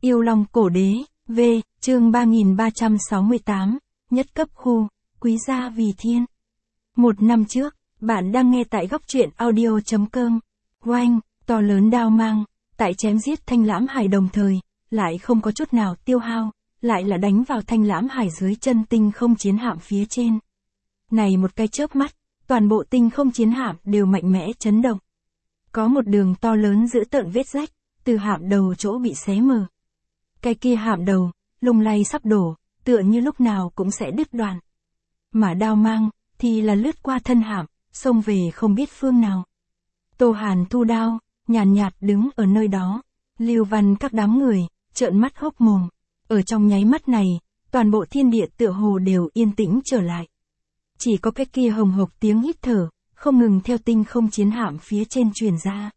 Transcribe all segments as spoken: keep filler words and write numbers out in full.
Yêu Long Cổ Đế, V, chương ba nghìn ba trăm sáu mươi tám, nhất cấp khu, quý gia vì thiên. Một năm trước, bạn đang nghe tại góc truyện audio chấm com. Oanh, to lớn đao mang, tại chém giết Thanh Lãm Hải đồng thời, lại không có chút nào tiêu hao, lại là đánh vào Thanh Lãm Hải dưới chân tinh không chiến hạm phía trên. Này một cái chớp mắt, toàn bộ tinh không chiến hạm đều mạnh mẽ chấn động. Có một đường to lớn giữ tợn vết rách, từ hạm đầu chỗ bị xé mở. Cái kia hạm đầu, lung lay sắp đổ, tựa như lúc nào cũng sẽ đứt đoạn. Mà đao mang, thì là lướt qua thân hạm, xông về không biết phương nào. Tô Hàn thu đao, nhàn nhạt, nhạt đứng ở nơi đó. Lưu Văn các đám người, trợn mắt hốc mồm. Ở trong nháy mắt này, toàn bộ thiên địa tựa hồ đều yên tĩnh trở lại. Chỉ có cái kia hồng hộc tiếng hít thở, không ngừng theo tinh không chiến hạm phía trên truyền ra.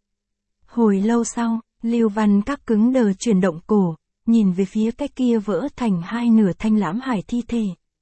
Hồi lâu sau, Lưu Văn các cứng đờ chuyển động cổ, nhìn về phía cái kia vỡ thành hai nửa Thanh Lãm Hải thi thể.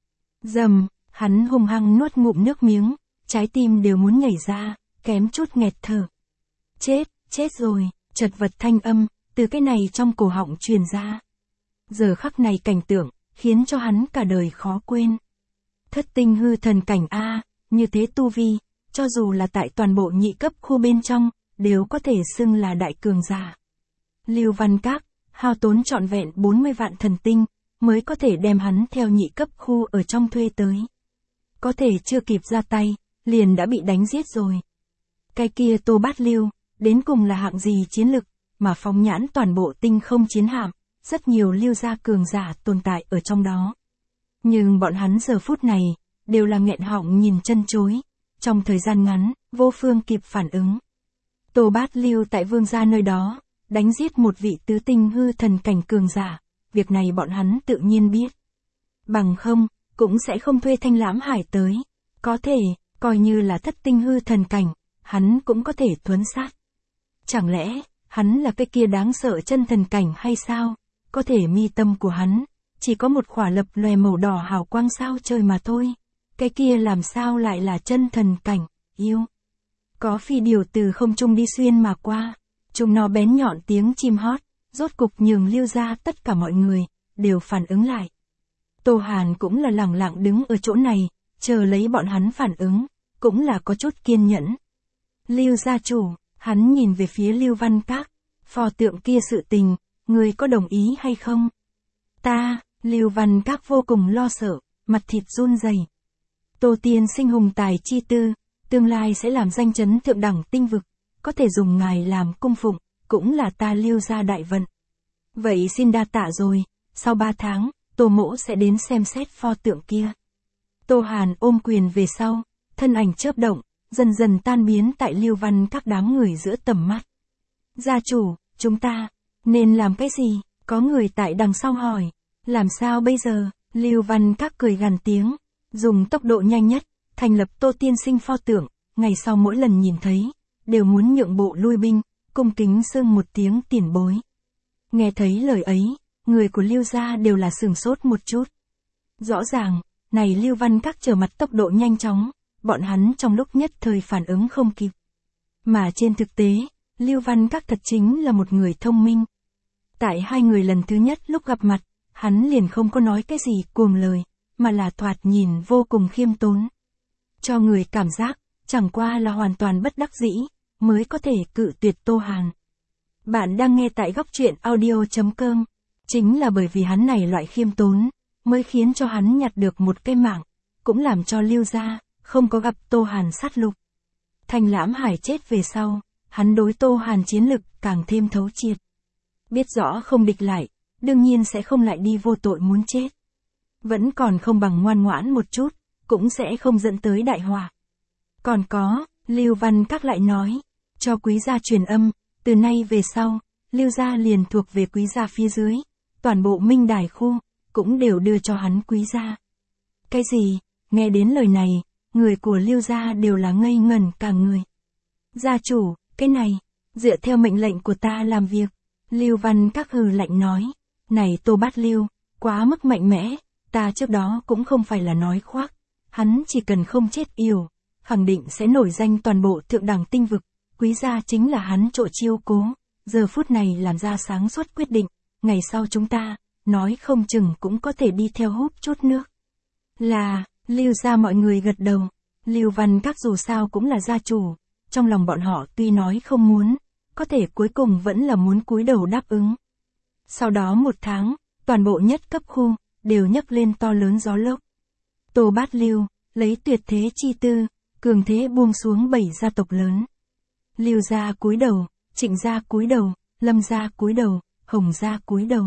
Dầm, hắn hung hăng nuốt ngụm nước miếng, trái tim đều muốn nhảy ra, kém chút nghẹt thở. Chết, chết rồi, chật vật thanh âm, từ cái này trong cổ họng truyền ra. Giờ khắc này cảnh tượng, khiến cho hắn cả đời khó quên. Thất tinh hư thần cảnh A, như thế tu vi, cho dù là tại toàn bộ nhị cấp khu bên trong, đều có thể xưng là đại cường giả. Lưu Văn Các, hao tốn trọn vẹn bốn mươi vạn thần tinh, mới có thể đem hắn theo nhị cấp khu ở trong thuê tới. Có thể chưa kịp ra tay, liền đã bị đánh giết rồi. Cái kia Tô Bát Lưu, đến cùng là hạng gì chiến lực, mà phóng nhãn toàn bộ tinh không chiến hạm, rất nhiều Lưu gia cường giả tồn tại ở trong đó. Nhưng bọn hắn giờ phút này, đều là nghẹn họng nhìn chân chối, trong thời gian ngắn, vô phương kịp phản ứng. Tô Bát Lưu tại vương gia nơi đó, đánh giết một vị tứ tinh hư thần cảnh cường giả, việc này bọn hắn tự nhiên biết. Bằng không, cũng sẽ không thuê Thanh Lãm Hải tới. Có thể, coi như là thất tinh hư thần cảnh, hắn cũng có thể thuấn sát. Chẳng lẽ, hắn là cái kia đáng sợ chân thần cảnh hay sao? Có thể mi tâm của hắn, chỉ có một khỏa lập lòe màu đỏ hào quang sao trời mà thôi. Cái kia làm sao lại là chân thần cảnh, yêu. Có phi điều từ không trung đi xuyên mà qua, chúng nó bén nhọn tiếng chim hót, rốt cục nhường Lưu gia tất cả mọi người, đều phản ứng lại. Tô Hàn cũng là lẳng lặng đứng ở chỗ này, chờ lấy bọn hắn phản ứng, cũng là có chút kiên nhẫn. Lưu gia chủ, hắn nhìn về phía Lưu Văn Các, pho tượng kia sự tình, người có đồng ý hay không? Ta, Lưu Văn Các vô cùng lo sợ, mặt thịt run rẩy. Tô tiên sinh hùng tài chi tư, tương lai sẽ làm danh chấn thượng đẳng tinh vực, có thể dùng ngài làm cung phụng, cũng là ta Lưu gia đại vận. Vậy xin đa tạ rồi, sau ba tháng, Tô mỗ sẽ đến xem xét pho tượng kia. Tô Hàn ôm quyền về sau, thân ảnh chớp động, dần dần tan biến tại Lưu Văn các đám người giữa tầm mắt. Gia chủ, chúng ta, nên làm cái gì? Có người tại đằng sau hỏi. Làm sao bây giờ? Lưu Văn các cười gằn tiếng, dùng tốc độ nhanh nhất, thành lập Tô tiên sinh pho tượng, ngày sau mỗi lần nhìn thấy, đều muốn nhượng bộ lui binh, cung kính xưng một tiếng tiền bối. Nghe thấy lời ấy, người của Lưu gia đều là sửng sốt một chút. Rõ ràng, này Lưu Văn các trở mặt tốc độ nhanh chóng, bọn hắn trong lúc nhất thời phản ứng không kịp. Mà trên thực tế, Lưu Văn các thật chính là một người thông minh. Tại hai người lần thứ nhất lúc gặp mặt, hắn liền không có nói cái gì cuồng lời, mà là thoạt nhìn vô cùng khiêm tốn. Cho người cảm giác, chẳng qua là hoàn toàn bất đắc dĩ, mới có thể cự tuyệt Tô Hàn. Bạn đang nghe tại góc truyện audio chấm com. Chính là bởi vì hắn này loại khiêm tốn, mới khiến cho hắn nhặt được một cái mạng, cũng làm cho Lưu gia không có gặp Tô Hàn sát lục. Thanh Lãm Hải chết về sau, hắn đối Tô Hàn chiến lực càng thêm thấu triệt. Biết rõ không địch lại, đương nhiên sẽ không lại đi vô tội muốn chết. Vẫn còn không bằng ngoan ngoãn một chút, cũng sẽ không dẫn tới đại họa. Còn có, Lưu Văn các lại nói, cho quý gia truyền âm, từ nay về sau, Lưu gia liền thuộc về quý gia phía dưới, toàn bộ Minh Đài khu, cũng đều đưa cho hắn quý gia. Cái gì? Nghe đến lời này, người của Lưu gia đều là ngây ngẩn cả người. Gia chủ, cái này, dựa theo mệnh lệnh của ta làm việc. Lưu Văn các hừ lạnh nói, này Tô Bát Lưu, quá mức mạnh mẽ, ta trước đó cũng không phải là nói khoác, hắn chỉ cần không chết yểu, khẳng định sẽ nổi danh toàn bộ thượng đẳng tinh vực, quý gia chính là hắn chỗ chiêu cố, giờ phút này làm ra sáng suốt quyết định, ngày sau chúng ta, nói không chừng cũng có thể đi theo húp chút nước. Là, Lưu gia mọi người gật đầu, Lưu Văn Các dù sao cũng là gia chủ, trong lòng bọn họ tuy nói không muốn, có thể cuối cùng vẫn là muốn cúi đầu đáp ứng. Sau đó một tháng, toàn bộ nhất cấp khu, đều nhấc lên to lớn gió lốc. Tô Bát Lưu, lấy tuyệt thế chi tư, cường thế buông xuống bảy gia tộc lớn. Lưu gia cúi đầu, Trịnh gia cúi đầu, Lâm gia cúi đầu, Hồng gia cúi đầu.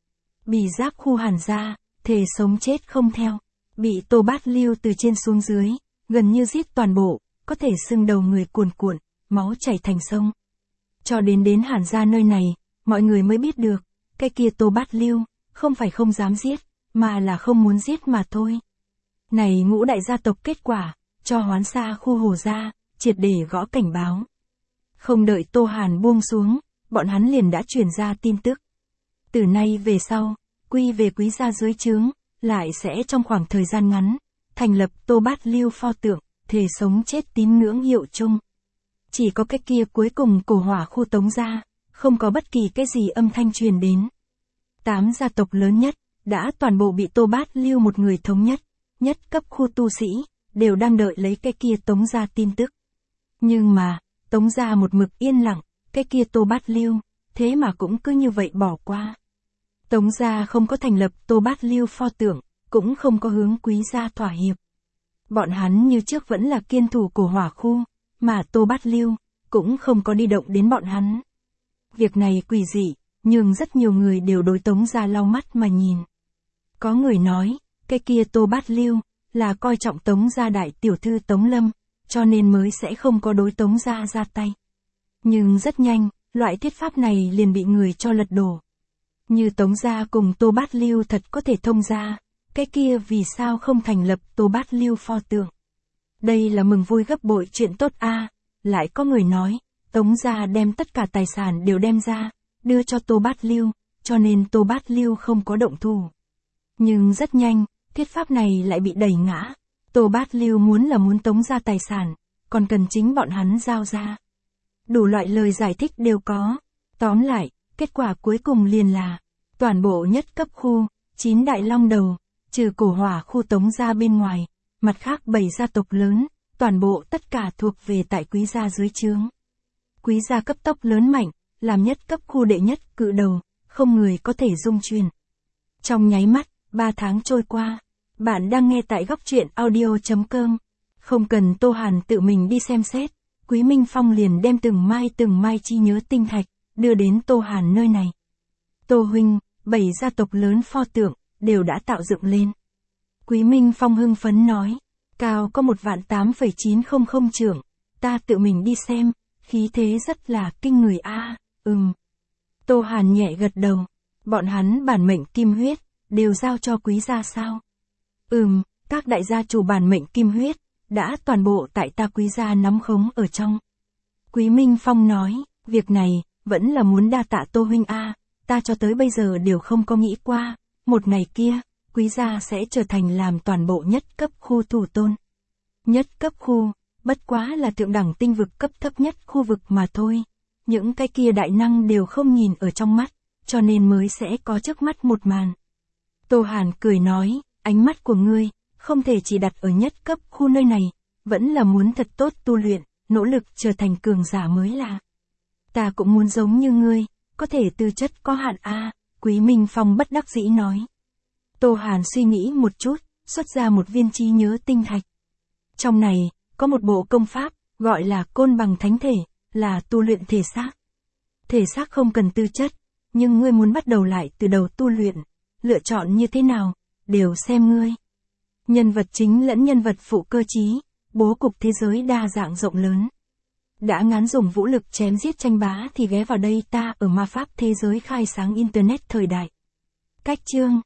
Bỉ Giác khu Hàn gia, thề sống chết không theo, bị Tô Bát Lưu từ trên xuống dưới, gần như giết toàn bộ, có thể xưng đầu người cuồn cuộn, máu chảy thành sông. Cho đến đến Hàn gia nơi này, mọi người mới biết được, cái kia Tô Bát Lưu, không phải không dám giết, mà là không muốn giết mà thôi. Này ngũ đại gia tộc kết quả, cho Hoán Sa khu Hồ gia, triệt để gõ cảnh báo. Không đợi Tô Hàn buông xuống, bọn hắn liền đã truyền ra tin tức. Từ nay về sau, quy về quý gia dưới trướng, lại sẽ trong khoảng thời gian ngắn, thành lập Tô Bát Lưu pho tượng, thề sống chết tín ngưỡng hiệu chung. Chỉ có cái kia cuối cùng cổ hỏa khu Tống gia, không có bất kỳ cái gì âm thanh truyền đến. Tám gia tộc lớn nhất, đã toàn bộ bị Tô Bát Lưu một người thống nhất, nhất cấp khu tu sĩ, đều đang đợi lấy cái kia Tống gia tin tức. Nhưng mà, Tống gia một mực yên lặng, cái kia Tô Bát Lưu, thế mà cũng cứ như vậy bỏ qua. Tống gia không có thành lập Tô Bát Lưu pho tượng, cũng không có hướng quý gia thỏa hiệp. Bọn hắn như trước vẫn là kiên thủ cổ hỏa khu, mà Tô Bát Lưu, cũng không có đi động đến bọn hắn. Việc này quỷ dị, nhưng rất nhiều người đều đối Tống gia lau mắt mà nhìn. Có người nói, cái kia Tô Bát Lưu, là coi trọng Tống gia đại tiểu thư Tống Lâm, cho nên mới sẽ không có đối Tống gia ra tay. Nhưng rất nhanh, loại thuyết pháp này liền bị người cho lật đổ. Như Tống gia cùng Tô Bát Lưu thật có thể thông gia, cái kia vì sao không thành lập Tô Bát Lưu pho tượng. Đây là mừng vui gấp bội chuyện tốt a. À. Lại có người nói, Tống gia đem tất cả tài sản đều đem ra, đưa cho Tô Bát Lưu, cho nên Tô Bát Lưu không có động thủ. Nhưng rất nhanh, thuyết pháp này lại bị đẩy ngã. Tô Bát Lưu muốn là muốn Tống gia tài sản, còn cần chính bọn hắn giao ra. Đủ loại lời giải thích đều có. Tóm lại, kết quả cuối cùng liền là, toàn bộ nhất cấp khu, chín đại long đầu, trừ cổ hỏa khu Tống gia bên ngoài, mặt khác bảy gia tộc lớn, toàn bộ tất cả thuộc về tại quý gia dưới trướng. Quý gia cấp tốc lớn mạnh, làm nhất cấp khu đệ nhất cự đầu, không người có thể dung truyền. Trong nháy mắt, ba tháng trôi qua, bạn đang nghe tại góc truyện audio chấm com. Không cần Tô Hàn tự mình đi xem xét, Quý Minh Phong liền đem từng mai từng mai chi nhớ tinh thạch, đưa đến Tô Hàn nơi này. Tô huynh, bảy gia tộc lớn pho tượng, đều đã tạo dựng lên. Quý Minh Phong hưng phấn nói, cao có một vạn tám phẩy chín không không trượng, ta tự mình đi xem, khí thế rất là kinh người a. À, ừm. Tô Hàn nhẹ gật đầu, bọn hắn bản mệnh kim huyết, đều giao cho quý gia sao? Ừm, các đại gia chủ bản mệnh kim huyết, đã toàn bộ tại ta quý gia nắm khống ở trong. Quý Minh Phong nói, việc này, vẫn là muốn đa tạ Tô huynh a, à, ta cho tới bây giờ đều không có nghĩ qua, một ngày kia, quý gia sẽ trở thành làm toàn bộ nhất cấp khu thủ tôn. Nhất cấp khu, bất quá là thượng đẳng tinh vực cấp thấp nhất khu vực mà thôi. Những cái kia đại năng đều không nhìn ở trong mắt, cho nên mới sẽ có trước mắt một màn. Tô Hàn cười nói, ánh mắt của ngươi, không thể chỉ đặt ở nhất cấp khu nơi này, vẫn là muốn thật tốt tu luyện, nỗ lực trở thành cường giả mới là. Ta cũng muốn giống như ngươi, có thể tư chất có hạn a. À, Quý Minh Phong bất đắc dĩ nói. Tô Hàn suy nghĩ một chút, xuất ra một viên trí nhớ tinh thạch. Trong này, có một bộ công pháp, gọi là côn bằng thánh thể, là tu luyện thể xác. Thể xác không cần tư chất, nhưng ngươi muốn bắt đầu lại từ đầu tu luyện, lựa chọn như thế nào, đều xem ngươi. Nhân vật chính lẫn nhân vật phụ cơ trí, bố cục thế giới đa dạng rộng lớn. Đã ngán dùng vũ lực chém giết tranh bá thì ghé vào đây ta ở ma pháp thế giới khai sáng internet thời đại. Cách chương